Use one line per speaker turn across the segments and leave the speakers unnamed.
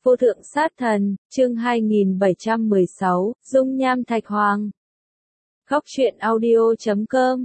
Vô thượng sát thần, chương 2716, Dung Nham Thạch Hoàng. Góc truyện audio.com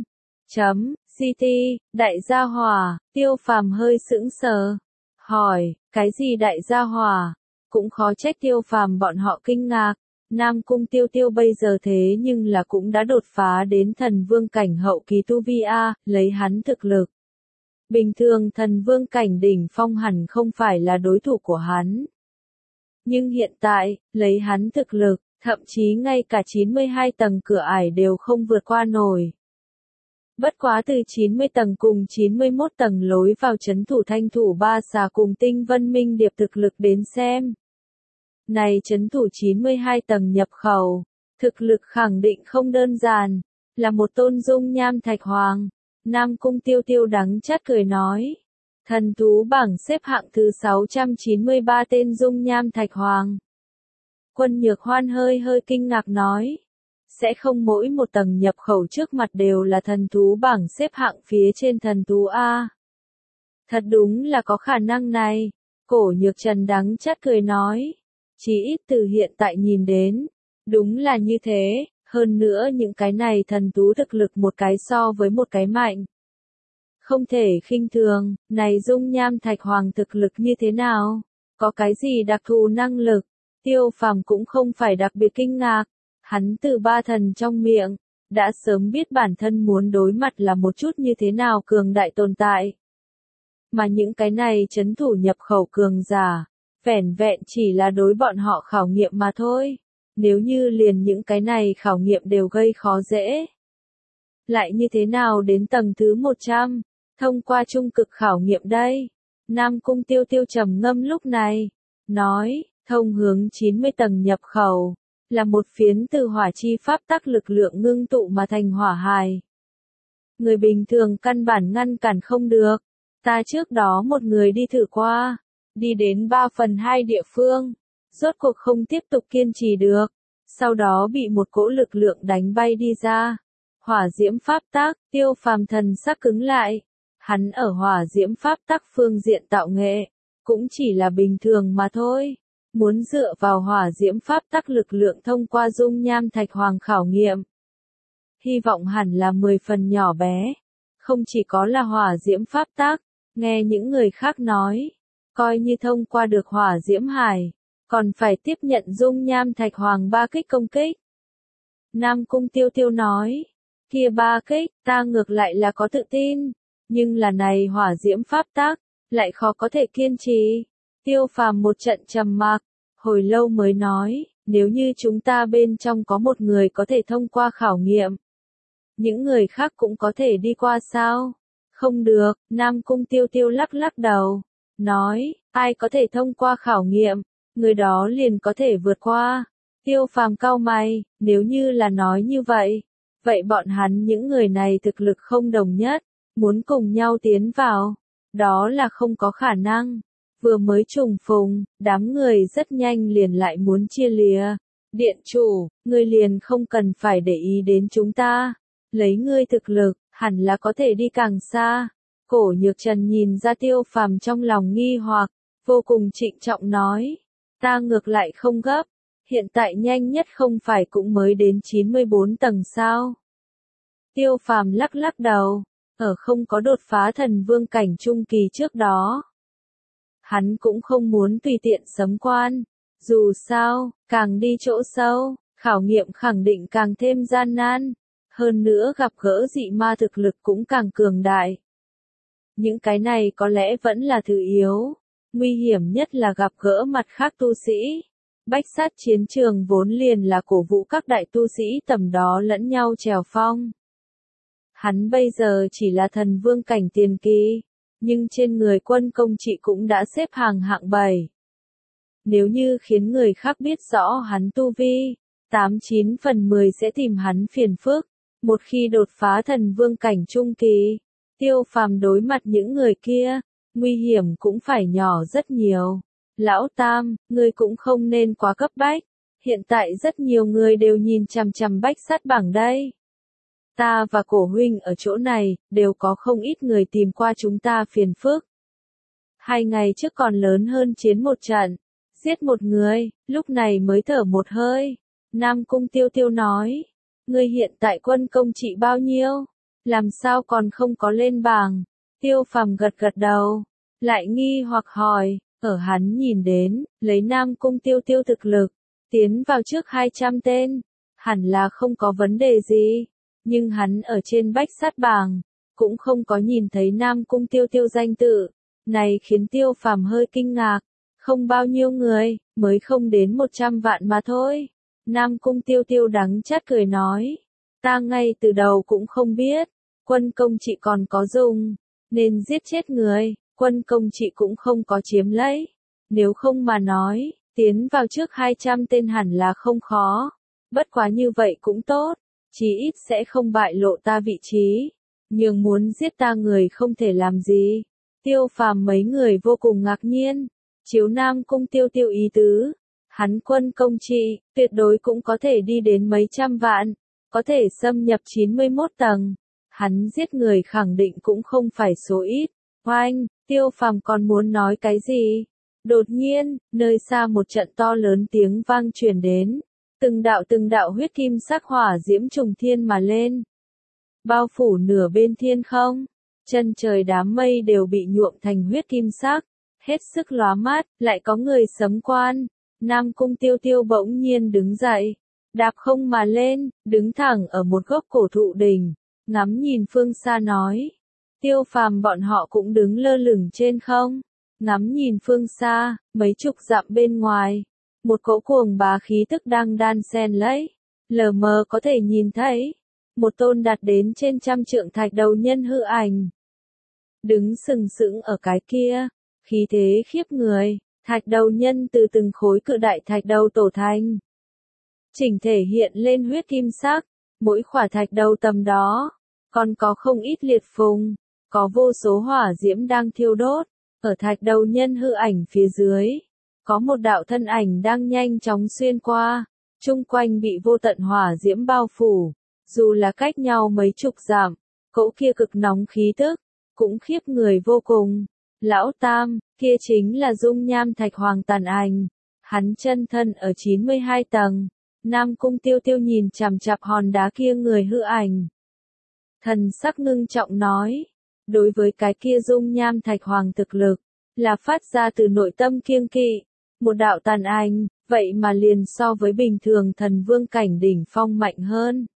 CT, đại gia hỏa, Tiêu Phàm hơi sững sờ. Hỏi, cái gì đại gia hỏa? Cũng khó trách Tiêu Phàm bọn họ kinh ngạc. Nam Cung Tiêu Tiêu bây giờ thế nhưng là cũng đã đột phá đến thần vương cảnh hậu kỳ tu vi A, lấy hắn thực lực. Bình thường thần vương cảnh đỉnh phong hẳn không phải là đối thủ của hắn. Nhưng hiện tại, lấy hắn thực lực, thậm chí ngay cả 92 tầng cửa ải đều không vượt qua nổi. Bất quá từ 90 tầng cùng 91 tầng lối vào trấn thủ thanh thủ ba xà cùng tinh vân minh điệp thực lực đến xem. Này trấn thủ 92 tầng nhập khẩu, thực lực khẳng định không đơn giản, là một tôn dung nham thạch hoàng. Nam Cung Tiêu Tiêu đắng chát cười nói. Thần thú bảng xếp hạng thứ 693 tên dung nham thạch hoàng. Quân Nhược Hoan hơi kinh ngạc nói. Sẽ không mỗi một tầng nhập khẩu trước mặt đều là thần thú bảng xếp hạng phía trên thần thú A. Thật đúng là có khả năng này. Cổ Nhược Trần đắng chát cười nói. Chỉ ít từ hiện tại nhìn đến. Đúng là như thế, hơn nữa những cái này thần thú thực lực một cái so với một cái mạnh. Không thể khinh thường, này dung nham thạch hoàng thực lực như thế nào? Có cái gì đặc thù năng lực? Tiêu Phàm cũng không phải đặc biệt kinh ngạc. Hắn từ ba thần trong miệng, đã sớm biết bản thân muốn đối mặt là một chút như thế nào cường đại tồn tại. Mà những cái này trấn thủ nhập khẩu cường giả, vẻn vẹn chỉ là đối bọn họ khảo nghiệm mà thôi. Nếu như liền những cái này khảo nghiệm đều gây khó dễ. Lại như thế nào đến tầng thứ 100? Thông qua trung cực khảo nghiệm đây. Nam Cung Tiêu Tiêu trầm ngâm lúc này. Nói, thông hướng 90 tầng nhập khẩu. Là một phiến từ hỏa chi pháp tắc lực lượng ngưng tụ mà thành hỏa hài. Người bình thường căn bản ngăn cản không được. Ta trước đó một người đi thử qua. Đi đến 3/2 địa phương. Rốt cuộc không tiếp tục kiên trì được. Sau đó bị một cỗ lực lượng đánh bay đi ra. Hỏa diễm pháp tắc, Tiêu Phàm thần sắc cứng lại. Hắn ở hỏa diễm pháp tắc phương diện tạo nghệ, cũng chỉ là bình thường mà thôi. Muốn dựa vào hỏa diễm pháp tắc lực lượng thông qua dung nham thạch hoàng khảo nghiệm. Hy vọng hẳn là 10 phần nhỏ bé. Không chỉ có là hỏa diễm pháp tắc, nghe những người khác nói, coi như thông qua được hỏa diễm hải, còn phải tiếp nhận dung nham thạch hoàng 3 kích công kích. Nam Cung Tiêu Tiêu nói, kia 3 kích, ta ngược lại là có tự tin. Nhưng là này hỏa diễm pháp tắc, lại khó có thể kiên trì. Tiêu Phàm một trận trầm mặc, hồi lâu mới nói, nếu như chúng ta bên trong có một người có thể thông qua khảo nghiệm, những người khác cũng có thể đi qua sao? Không được, Nam Cung Tiêu Tiêu lắc đầu, nói, ai có thể thông qua khảo nghiệm, người đó liền có thể vượt qua. Tiêu Phàm cau mày, nếu như là nói như vậy, vậy bọn hắn những người này thực lực không đồng nhất. Muốn cùng nhau tiến vào, đó là không có khả năng. Vừa mới trùng phùng, đám người rất nhanh liền lại muốn chia lìa. Điện chủ, ngươi liền không cần phải để ý đến chúng ta. Lấy ngươi thực lực, hẳn là có thể đi càng xa. Cổ Nhược Trần nhìn ra Tiêu Phàm trong lòng nghi hoặc, vô cùng trịnh trọng nói. Ta ngược lại không gấp, hiện tại nhanh nhất không phải cũng mới đến 94 tầng sao. Tiêu Phàm lắc đầu. Ở không có đột phá thần vương cảnh trung kỳ trước đó. Hắn cũng không muốn tùy tiện sấm quan. Dù sao, càng đi chỗ sâu, khảo nghiệm khẳng định càng thêm gian nan. Hơn nữa gặp gỡ dị ma thực lực cũng càng cường đại. Những cái này có lẽ vẫn là thứ yếu. Nguy hiểm nhất là gặp gỡ mặt khác tu sĩ. Bách sát chiến trường vốn liền là cổ vũ các đại tu sĩ tầm đó lẫn nhau trèo phong. Hắn bây giờ chỉ là thần vương cảnh tiền kỳ, nhưng trên người quân công trị cũng đã xếp hàng hạng 7. Nếu như khiến người khác biết rõ hắn tu vi, 89 phần 10 sẽ tìm hắn phiền phức. Một khi đột phá thần vương cảnh trung kỳ, Tiêu Phàm đối mặt những người kia, nguy hiểm cũng phải nhỏ rất nhiều. Lão Tam, ngươi cũng không nên quá cấp bách. Hiện tại rất nhiều người đều nhìn chằm chằm bách sát bảng đây. Ta và Cổ huynh ở chỗ này, đều có không ít người tìm qua chúng ta phiền phức. 2 ngày trước còn lớn hơn chiến một trận. Giết một người, lúc này mới thở một hơi. Nam Cung Tiêu Tiêu nói, ngươi hiện tại quân công trị bao nhiêu? Làm sao còn không có lên bảng? Tiêu Phàm gật gật đầu, lại nghi hoặc hỏi, ở hắn nhìn đến, lấy Nam Cung Tiêu Tiêu thực lực, tiến vào trước 200 tên, hẳn là không có vấn đề gì, nhưng hắn ở trên bách sát bảng, cũng không có nhìn thấy Nam Cung Tiêu Tiêu danh tự, này khiến Tiêu Phàm hơi kinh ngạc, không bao nhiêu người, mới không đến 100 vạn mà thôi. Nam Cung Tiêu Tiêu đắng chát cười nói, ta ngay từ đầu cũng không biết, quân công trị còn có dùng, nên giết chết người, quân công trị cũng không có chiếm lấy, nếu không mà nói, tiến vào trước 200 tên hẳn là không khó, bất quá như vậy cũng tốt, chí ít sẽ không bại lộ ta vị trí, nhưng muốn giết ta người không thể làm gì. Tiêu Phàm mấy người vô cùng ngạc nhiên, chiếu Nam Cung Tiêu Tiêu ý tứ, hắn quân công trị, tuyệt đối cũng có thể đi đến mấy trăm vạn, có thể xâm nhập 91 tầng, hắn giết người khẳng định cũng không phải số ít. Oanh, Tiêu Phàm còn muốn nói cái gì? Đột nhiên, nơi xa một trận to lớn tiếng vang truyền đến, từng đạo huyết kim sắc hỏa diễm trùng thiên mà lên, bao phủ nửa bên thiên không, chân trời đám mây đều bị nhuộm thành huyết kim sắc, hết sức lóa mắt, lại có người sấm quan. Nam Cung Tiêu Tiêu bỗng nhiên đứng dậy, đạp không mà lên, đứng thẳng ở một gốc cổ thụ đỉnh, ngắm nhìn phương xa nói. Tiêu Phàm bọn họ cũng đứng lơ lửng trên không, ngắm nhìn phương xa, mấy chục dặm bên ngoài, một cỗ cuồng bá khí tức đang đan xen lấy, lờ mờ có thể nhìn thấy, một tôn đạt đến trên 100 trượng thạch đầu nhân hư ảnh. Đứng sừng sững ở cái kia, khí thế khiếp người, thạch đầu nhân từ từng khối cự đại thạch đầu tổ thành. Chỉnh thể hiện lên huyết kim sắc, mỗi khỏa thạch đầu tầm đó, còn có không ít liệt phùng, có vô số hỏa diễm đang thiêu đốt, ở thạch đầu nhân hư ảnh phía dưới, có một đạo thân ảnh đang nhanh chóng xuyên qua, chung quanh bị vô tận hỏa diễm bao phủ, dù là cách nhau mấy chục dặm, cỗ kia cực nóng khí tức, cũng khiếp người vô cùng. Lão Tam, kia chính là dung nham thạch hoàng tàn ảnh, hắn chân thân ở 92 tầng, Nam Cung Tiêu Tiêu nhìn chằm chằm hòn đá kia người hư ảnh. Thần sắc ngưng trọng nói, đối với cái kia dung nham thạch hoàng thực lực, là phát ra từ nội tâm kiêng kỵ, một đạo tàn ảnh, vậy mà liền so với bình thường thần vương cảnh đỉnh phong mạnh hơn.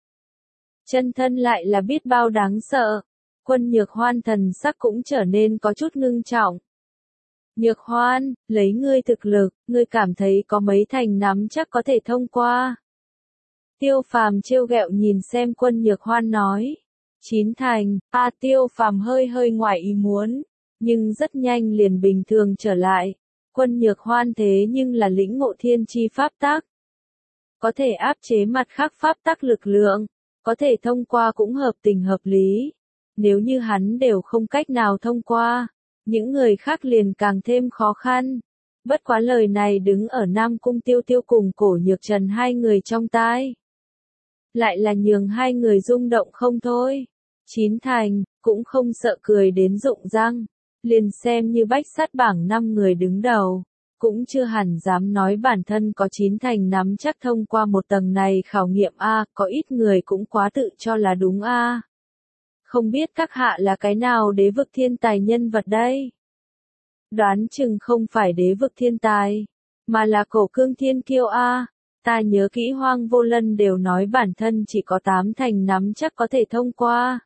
Chân thân lại là biết bao đáng sợ, Quân Nhược Hoan thần sắc cũng trở nên có chút ngưng trọng. Nhược Hoan, lấy ngươi thực lực, ngươi cảm thấy có mấy thành nắm chắc có thể thông qua. Tiêu Phàm trêu ghẹo nhìn xem Quân Nhược Hoan nói. 9 thành, Tiêu Phàm hơi ngoài ý muốn, nhưng rất nhanh liền bình thường trở lại. Quân Nhược Hoan thế nhưng là lĩnh ngộ thiên chi pháp tắc. Có thể áp chế mặt khác pháp tắc lực lượng, có thể thông qua cũng hợp tình hợp lý. Nếu như hắn đều không cách nào thông qua, những người khác liền càng thêm khó khăn. Bất quá lời này đứng ở Nam Cung Tiêu Tiêu cùng Cổ Nhược Trần hai người trong tai, lại là nhường hai người rung động không thôi. 9 thành, cũng không sợ cười đến rụng răng, liền xem như bách sát bảng 5 người đứng đầu, cũng chưa hẳn dám nói bản thân có 9 thành nắm chắc thông qua một tầng này khảo nghiệm a, có ít người cũng quá tự cho là đúng a. Không biết các hạ là cái nào đế vực thiên tài nhân vật đây? Đoán chừng không phải đế vực thiên tài, mà là Cổ Cương Thiên Kiêu a. Ta nhớ kỹ Hoang Vô Lân đều nói bản thân chỉ có 8 thành nắm chắc có thể thông qua.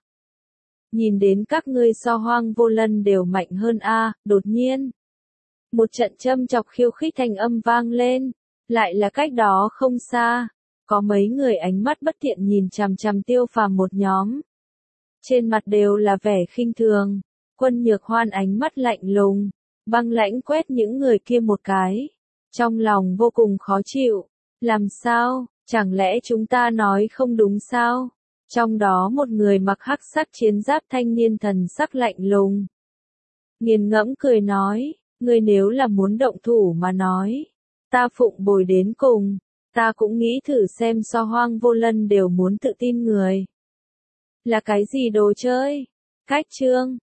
Nhìn đến các ngươi so Hoang Vô Lân đều mạnh hơn a. Đột nhiên, một trận châm chọc khiêu khích thanh âm vang lên, lại là cách đó không xa, có mấy người ánh mắt bất thiện nhìn chằm chằm Tiêu Phàm một nhóm. Trên mặt đều là vẻ khinh thường, Quân Nhược Hoan ánh mắt lạnh lùng, băng lãnh quét những người kia một cái, trong lòng vô cùng khó chịu. Làm sao, chẳng lẽ chúng ta nói không đúng sao? Trong đó một người mặc hắc sắc chiến giáp thanh niên thần sắc lạnh lùng, nghiền ngẫm cười nói, ngươi nếu là muốn động thủ mà nói, ta phụng bồi đến cùng, ta cũng nghĩ thử xem so Hoang Vô Lân đều muốn tự tin người. Là cái gì đồ chơi? Cách chương